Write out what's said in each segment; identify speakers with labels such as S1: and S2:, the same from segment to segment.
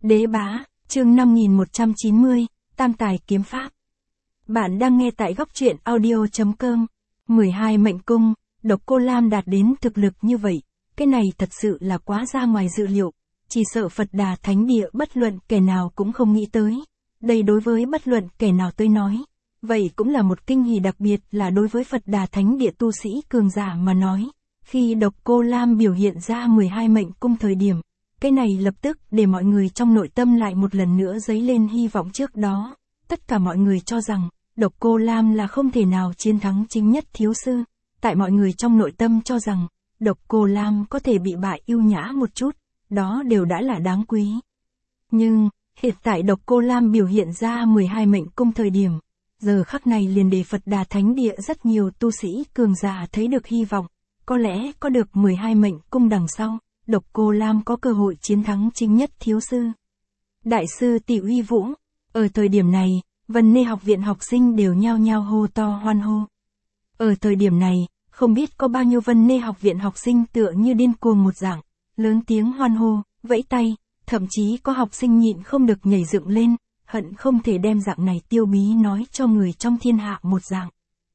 S1: Đế bá, chương 5190, Tam tài kiếm pháp. Bạn đang nghe tại góc truyện audio.com. 12 mệnh cung, Độc Cô Lam đạt đến thực lực như vậy, cái này thật sự là quá ra ngoài dự liệu, chỉ sợ Phật Đà Thánh Địa bất luận kẻ nào cũng không nghĩ tới. Đây đối với bất luận kẻ nào tôi nói, vậy cũng là một kinh hỉ, đặc biệt là đối với Phật Đà Thánh Địa tu sĩ cường giả mà nói. Khi Độc Cô Lam biểu hiện ra 12 mệnh cung thời điểm, cái này lập tức để mọi người trong nội tâm lại một lần nữa dấy lên hy vọng. Trước đó, tất cả mọi người cho rằng, Độc Cô Lam là không thể nào chiến thắng chính nhất thiếu sư. Tại mọi người trong nội tâm cho rằng, Độc Cô Lam có thể bị bại ưu nhã một chút, đó đều đã là đáng quý. Nhưng, hiện tại Độc Cô Lam biểu hiện ra 12 mệnh cung thời điểm, giờ khắc này liền để Phật Đà Thánh Địa rất nhiều tu sĩ cường giả thấy được hy vọng. Có lẽ có được 12 mệnh cung đằng sau, Độc Cô Lam có cơ hội chiến thắng chính nhất thiếu sư. Đại sư Tỷ Uy Vũ, ở thời điểm này, Vân Nê học viện học sinh đều nhao nhao hô to hoan hô. Ở thời điểm này, không biết có bao nhiêu Vân Nê học viện học sinh tựa như điên cuồng một dạng, lớn tiếng hoan hô, vẫy tay, thậm chí có học sinh nhịn không được nhảy dựng lên, hận không thể đem dạng này tiêu bí nói cho người trong thiên hạ một dạng.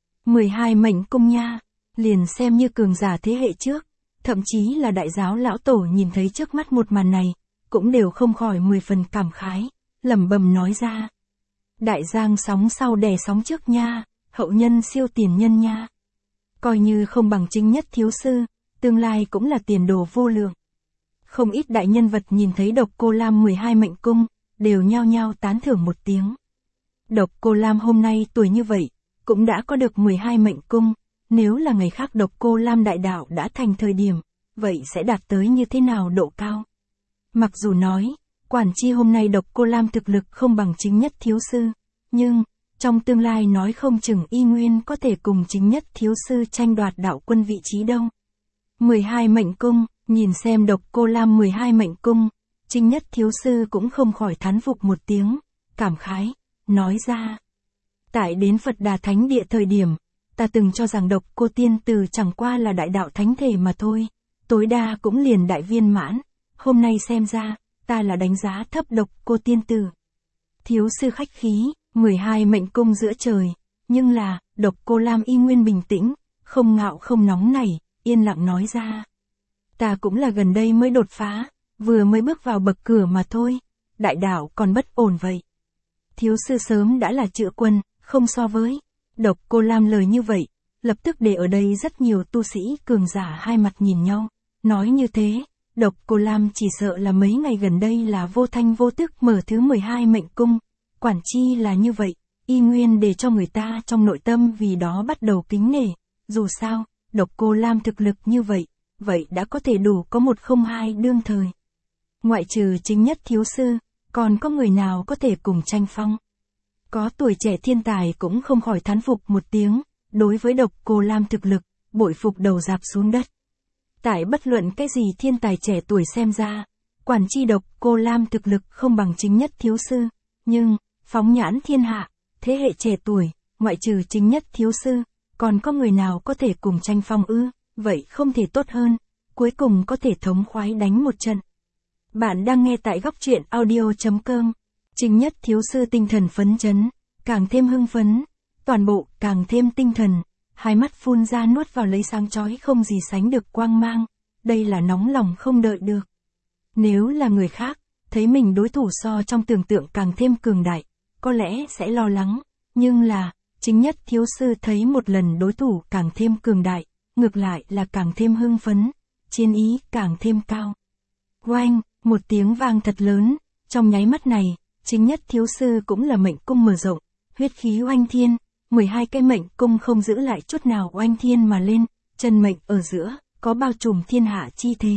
S1: 12 mệnh cung nha, liền xem như cường giả thế hệ trước, thậm chí là đại giáo lão tổ nhìn thấy trước mắt một màn này, cũng đều không khỏi 10 phần cảm khái, lẩm bẩm nói ra. Đại giang sóng sau đè sóng trước nha, hậu nhân siêu tiền nhân nha. Coi như không bằng chính nhất thiếu sư, tương lai cũng là tiền đồ vô lượng. Không ít đại nhân vật nhìn thấy Độc Cô Lam 12 mệnh cung, đều nhao nhao tán thưởng một tiếng. Độc Cô Lam hôm nay tuổi như vậy, cũng đã có được 12 mệnh cung, nếu là ngày khác Độc Cô Lam đại đạo đã thành thời điểm, vậy sẽ đạt tới như thế nào độ cao? Mặc dù nói, quản chi hôm nay Độc Cô Lam thực lực không bằng chính nhất thiếu sư, nhưng, trong tương lai nói không chừng y nguyên có thể cùng chính nhất thiếu sư tranh đoạt đạo quân vị trí đâu. 12 mệnh cung, nhìn xem Độc Cô Lam 12 mệnh cung, chính nhất thiếu sư cũng không khỏi thán phục một tiếng, cảm khái, nói ra. Tại đến Phật Đà Thánh Địa thời điểm, ta từng cho rằng Độc Cô Tiên Tử chẳng qua là đại đạo thánh thể mà thôi, tối đa cũng liền đại viên mãn, hôm nay xem ra, ta là đánh giá thấp Độc Cô Tiên Tử. Thiếu sư khách khí, 12 mệnh cung giữa trời, nhưng là, Độc Cô Lam y nguyên bình tĩnh, không ngạo không nóng nảy, yên lặng nói ra. Ta cũng là gần đây mới đột phá, vừa mới bước vào bậc cửa mà thôi, đại đạo còn bất ổn vậy. Thiếu sư sớm đã là chữa quân, không so với. Độc Cô Lam lời như vậy, lập tức để ở đây rất nhiều tu sĩ cường giả hai mặt nhìn nhau, nói như thế, Độc Cô Lam chỉ sợ là mấy ngày gần đây là vô thanh vô tức mở thứ 12 mệnh cung, quản chi là như vậy, y nguyên để cho người ta trong nội tâm vì đó bắt đầu kính nể, dù sao, Độc Cô Lam thực lực như vậy, vậy đã có thể đủ có 102 đương thời. Ngoại trừ chính nhất thiếu sư, còn có người nào có thể cùng tranh phong? Có tuổi trẻ thiên tài cũng không khỏi thán phục một tiếng, đối với Độc Cô Lam thực lực, bội phục đầu rạp xuống đất. Tại bất luận cái gì thiên tài trẻ tuổi xem ra, quản chi Độc Cô Lam thực lực không bằng chính nhất thiếu sư, nhưng, phóng nhãn thiên hạ, thế hệ trẻ tuổi, ngoại trừ chính nhất thiếu sư, còn có người nào có thể cùng tranh phong ư? Vậy không thể tốt hơn, cuối cùng có thể thống khoái đánh một trận. Bạn đang nghe tại góc truyện audio.com. Chính nhất thiếu sư tinh thần phấn chấn, càng thêm hưng phấn, toàn bộ càng thêm tinh thần, hai mắt phun ra nuốt vào lấy sáng chói không gì sánh được quang mang, đây là nóng lòng không đợi được. Nếu là người khác, thấy mình đối thủ so trong tưởng tượng càng thêm cường đại, có lẽ sẽ lo lắng, nhưng là, chính nhất thiếu sư thấy một lần đối thủ càng thêm cường đại, ngược lại là càng thêm hưng phấn, chiến ý càng thêm cao. Oanh, một tiếng vang thật lớn, trong nháy mắt này, chính nhất thiếu sư cũng là mệnh cung mở rộng, huyết khí oanh thiên, 12 cái mệnh cung không giữ lại chút nào oanh thiên mà lên, chân mệnh ở giữa, có bao trùm thiên hạ chi thế.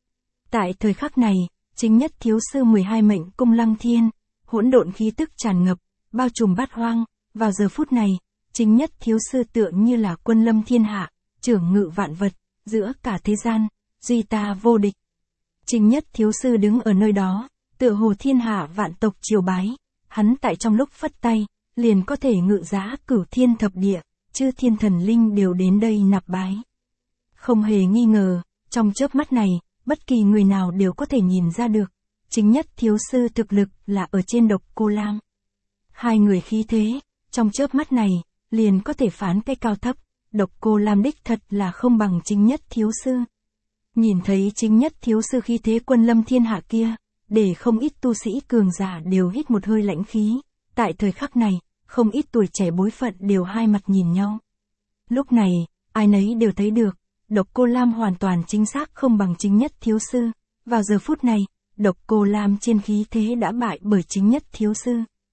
S1: Tại thời khắc này, chính nhất thiếu sư 12 mệnh cung lăng thiên, hỗn độn khí tức tràn ngập, bao trùm bát hoang, vào giờ phút này, chính nhất thiếu sư tựa như là quân lâm thiên hạ, trưởng ngự vạn vật, giữa cả thế gian, duy ta vô địch. Chính nhất thiếu sư đứng ở nơi đó, tựa hồ thiên hạ vạn tộc triều bái, hắn tại trong lúc phất tay, liền có thể ngự giá cửu thiên thập địa, chư thiên thần linh đều đến đây nạp bái. Không hề nghi ngờ, trong chớp mắt này, bất kỳ người nào đều có thể nhìn ra được, chính nhất thiếu sư thực lực là ở trên Độc Cô Lam. Hai người khí thế, trong chớp mắt này, liền có thể phán cái cao thấp, Độc Cô Lam đích thật là không bằng chính nhất thiếu sư. Nhìn thấy chính nhất thiếu sư khí thế quân lâm thiên hạ kia, để không ít tu sĩ cường giả đều hít một hơi lãnh khí, tại thời khắc này, không ít tuổi trẻ bối phận đều hai mặt nhìn nhau. Lúc này, ai nấy đều thấy được, Độc Cô Lam hoàn toàn chính xác không bằng chính nhất thiếu sư, vào giờ phút này, Độc Cô Lam trên khí thế đã bại bởi chính nhất thiếu sư.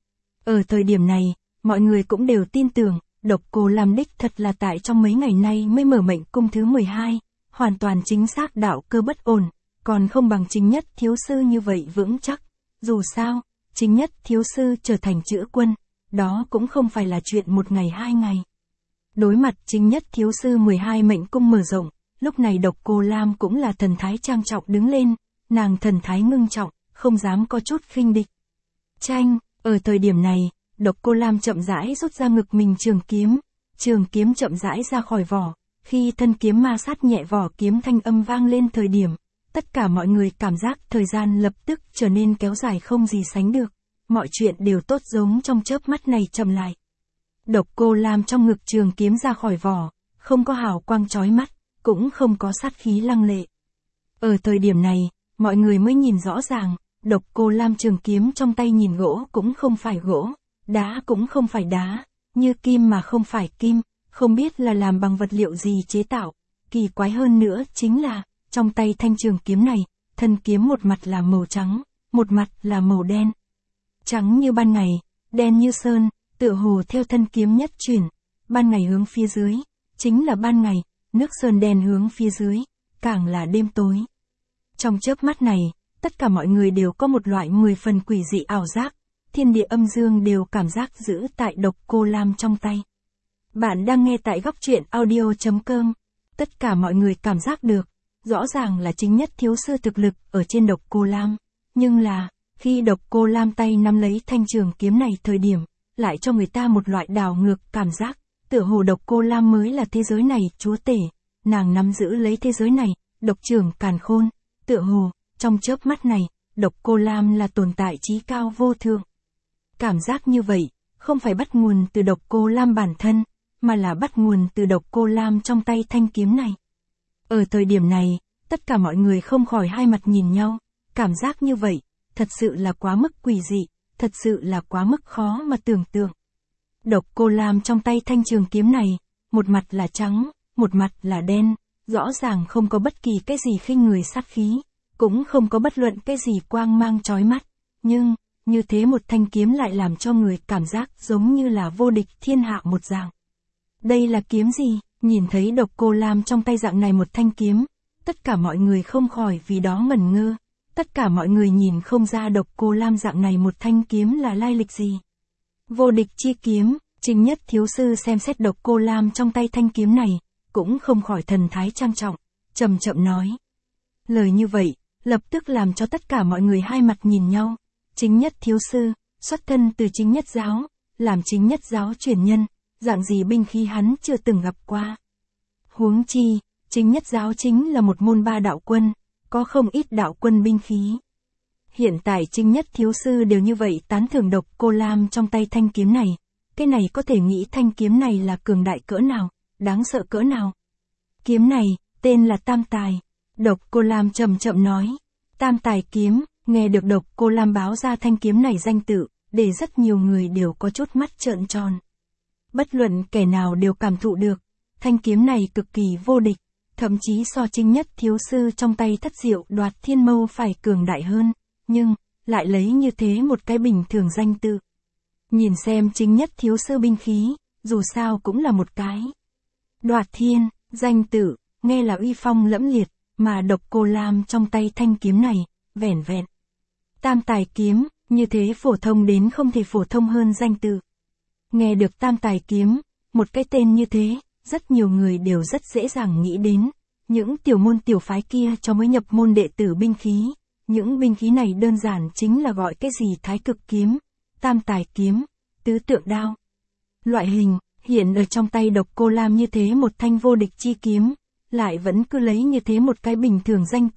S1: Ở thời điểm này, mọi người cũng đều tin tưởng, Độc Cô Lam đích thật là tại trong mấy ngày nay mới mở mệnh cung thứ 12, hoàn toàn chính xác đạo cơ bất ổn, còn không bằng chính nhất thiếu sư như vậy vững chắc. Dù sao, chính nhất thiếu sư trở thành chữ quân, đó cũng không phải là chuyện một ngày hai ngày. Đối mặt chính nhất thiếu sư 12 mệnh cung mở rộng, lúc này Độc Cô Lam cũng là thần thái trang trọng đứng lên, nàng thần thái ngưng trọng, không dám có chút khinh địch. Chanh, ở thời điểm này, Độc Cô Lam chậm rãi rút ra ngực mình trường kiếm chậm rãi ra khỏi vỏ, khi thân kiếm ma sát nhẹ vỏ kiếm thanh âm vang lên thời điểm, tất cả mọi người cảm giác thời gian lập tức trở nên kéo dài không gì sánh được, mọi chuyện đều tốt giống trong chớp mắt này chậm lại. Độc Cô Lam trong ngực trường kiếm ra khỏi vỏ, không có hào quang chói mắt, cũng không có sát khí lăng lệ. Ở thời điểm này, mọi người mới nhìn rõ ràng, Độc Cô Lam trường kiếm trong tay nhìn gỗ cũng không phải gỗ, đá cũng không phải đá, như kim mà không phải kim, không biết là làm bằng vật liệu gì chế tạo. Kỳ quái hơn nữa chính là, trong tay thanh trường kiếm này, thân kiếm một mặt là màu trắng, một mặt là màu đen. Trắng như ban ngày, đen như sơn, tựa hồ theo thân kiếm nhất chuyển, ban ngày hướng phía dưới, chính là ban ngày, nước sơn đen hướng phía dưới, càng là đêm tối. Trong chớp mắt này, tất cả mọi người đều có một loại 10 phần quỷ dị ảo giác, thiên địa âm dương đều cảm giác giữ tại Độc Cô Lam trong tay. Bạn đang nghe tại góc truyện audio.com, tất cả mọi người cảm giác được, rõ ràng là chính nhất thiếu sư thực lực ở trên Độc Cô Lam, nhưng là, khi Độc Cô Lam tay nắm lấy thanh trường kiếm này thời điểm, lại cho người ta một loại đảo ngược cảm giác, tựa hồ Độc Cô Lam mới là thế giới này chúa tể, nàng nắm giữ lấy thế giới này, độc trưởng càn khôn, tựa hồ, trong chớp mắt này, Độc Cô Lam là tồn tại chí cao vô thượng. Cảm giác như vậy, không phải bắt nguồn từ Độc Cô Lam bản thân, mà là bắt nguồn từ Độc Cô Lam trong tay thanh kiếm này. Ở thời điểm này, tất cả mọi người không khỏi hai mặt nhìn nhau, cảm giác như vậy, thật sự là quá mức quỷ dị, thật sự là quá mức khó mà tưởng tượng. Độc Cô Lam trong tay thanh trường kiếm này, một mặt là trắng, một mặt là đen, rõ ràng không có bất kỳ cái gì khinh người sát khí, cũng không có bất luận cái gì quang mang chói mắt, nhưng, như thế một thanh kiếm lại làm cho người cảm giác giống như là vô địch thiên hạ một dạng. Đây là kiếm gì? Nhìn thấy Độc Cô Lam trong tay dạng này một thanh kiếm, tất cả mọi người không khỏi vì đó ngẩn ngơ, tất cả mọi người nhìn không ra Độc Cô Lam dạng này một thanh kiếm là lai lịch gì. Vô địch chi kiếm, chính nhất thiếu sư xem xét Độc Cô Lam trong tay thanh kiếm này, cũng không khỏi thần thái trang trọng, chậm chậm nói. Lời như vậy, lập tức làm cho tất cả mọi người hai mặt nhìn nhau. Chính nhất thiếu sư, xuất thân từ chính nhất giáo, làm chính nhất giáo truyền nhân, dạng gì binh khí hắn chưa từng gặp qua. Huống chi, chính nhất giáo chính là một môn ba đạo quân, có không ít đạo quân binh khí. Hiện tại chính nhất thiếu sư đều như vậy tán thưởng Độc Cô Lam trong tay thanh kiếm này, cái này có thể nghĩ thanh kiếm này là cường đại cỡ nào, đáng sợ cỡ nào. Kiếm này, tên là Tam Tài. Độc Cô Lam chậm chậm nói. Tam Tài kiếm, nghe được Độc Cô Lam báo ra thanh kiếm này danh tự, để rất nhiều người đều có chút mắt trợn tròn. Bất luận kẻ nào đều cảm thụ được, thanh kiếm này cực kỳ vô địch, thậm chí so chính nhất thiếu sư trong tay Thất Diệu Đoạt Thiên Mâu phải cường đại hơn, nhưng, lại lấy như thế một cái bình thường danh tự. Nhìn xem chính nhất thiếu sư binh khí, dù sao cũng là một cái. Đoạt Thiên, danh tự, nghe là uy phong lẫm liệt, mà Độc Cô Lam trong tay thanh kiếm này, vẻn vẹn. Tam Tài kiếm, như thế phổ thông đến không thể phổ thông hơn danh tự. Nghe được Tam Tài kiếm, một cái tên như thế, rất nhiều người đều rất dễ dàng nghĩ đến. Những tiểu môn tiểu phái kia cho mới nhập môn đệ tử binh khí. Những binh khí này đơn giản chính là gọi cái gì Thái Cực kiếm, Tam Tài kiếm, Tứ Tượng đao. Loại hình, hiện ở trong tay Độc Cô Lam như thế một thanh vô địch chi kiếm, lại vẫn cứ lấy như thế một cái bình thường danh tự,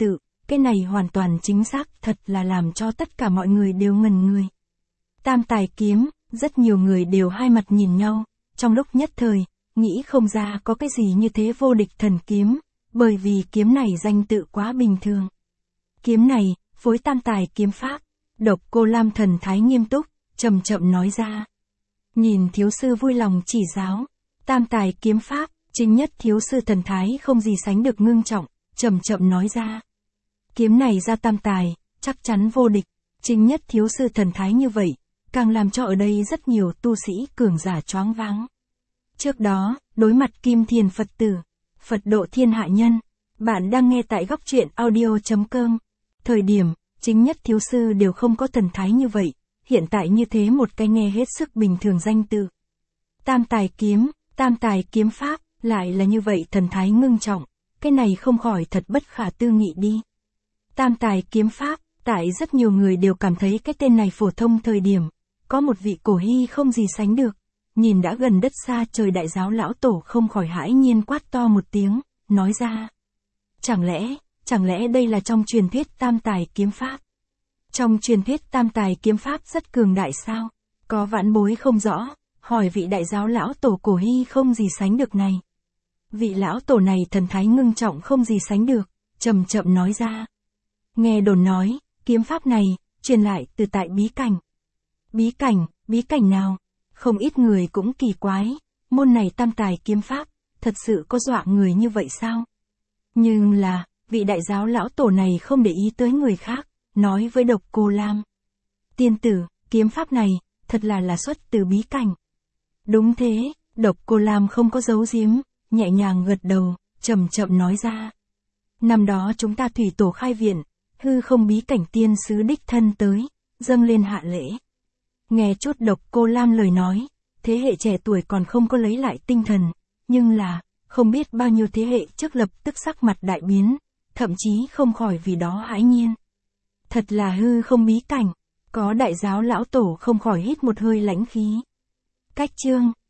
S1: cái này hoàn toàn chính xác, thật là làm cho tất cả mọi người đều ngẩn người. Tam tài kiếm, rất nhiều người đều hai mặt nhìn nhau, trong lúc nhất thời, nghĩ không ra có cái gì như thế vô địch thần kiếm, bởi vì kiếm này danh tự quá bình thường. Kiếm này, phối tam tài kiếm pháp, Độc Cô Lam thần thái nghiêm túc, chậm chậm nói ra. Nhìn thiếu sư vui lòng chỉ giáo, tam tài kiếm pháp, chính nhất thiếu sư thần thái không gì sánh được ngưng trọng, chậm chậm nói ra. Kiếm này ra tam tài, chắc chắn vô địch, chính nhất thiếu sư thần thái như vậy, càng làm cho ở đây rất nhiều tu sĩ cường giả choáng váng. Trước đó, đối mặt Kim Thiền Phật tử, Phật độ thiên hạ nhân, bạn đang nghe tại góc truyện audio.com. Thời điểm, chính nhất thiếu sư đều không có thần thái như vậy, hiện tại như thế một cái nghe hết sức bình thường danh tự. Tam tài kiếm pháp, lại là như vậy thần thái ngưng trọng, cái này không khỏi thật bất khả tư nghị đi. Tam tài kiếm pháp, tại rất nhiều người đều cảm thấy cái tên này phổ thông thời điểm, có một vị cổ hy không gì sánh được, nhìn đã gần đất xa trời đại giáo lão tổ không khỏi hãi nhiên quát to một tiếng, nói ra. Chẳng lẽ đây là trong truyền thuyết tam tài kiếm pháp? Trong truyền thuyết tam tài kiếm pháp rất cường đại sao? Có vãn bối không rõ, hỏi vị đại giáo lão tổ cổ hy không gì sánh được này. Vị lão tổ này thần thái ngưng trọng không gì sánh được, chậm chậm nói ra. Nghe đồn nói, kiếm pháp này, truyền lại từ tại bí cảnh. Bí cảnh nào? Không ít người cũng kỳ quái, môn này tam tài kiếm pháp, thật sự có dọa người như vậy sao? Nhưng là, vị đại giáo lão tổ này không để ý tới người khác, nói với Độc Cô Lam. Tiên tử, kiếm pháp này, thật là xuất từ bí cảnh. Đúng thế, Độc Cô Lam không có giấu giếm, nhẹ nhàng gật đầu, chậm chậm nói ra. Năm đó chúng ta thủy tổ khai viện, hư không bí cảnh tiên sứ đích thân tới, dâng lên hạ lễ. Nghe chút Độc Cô Lam lời nói, thế hệ trẻ tuổi còn không có lấy lại tinh thần, nhưng là, không biết bao nhiêu thế hệ trước lập tức sắc mặt đại biến, thậm chí không khỏi vì đó hãi nhiên. Thật là hư không bí cảnh, có đại giáo lão tổ không khỏi hít một hơi lãnh khí. Cách chương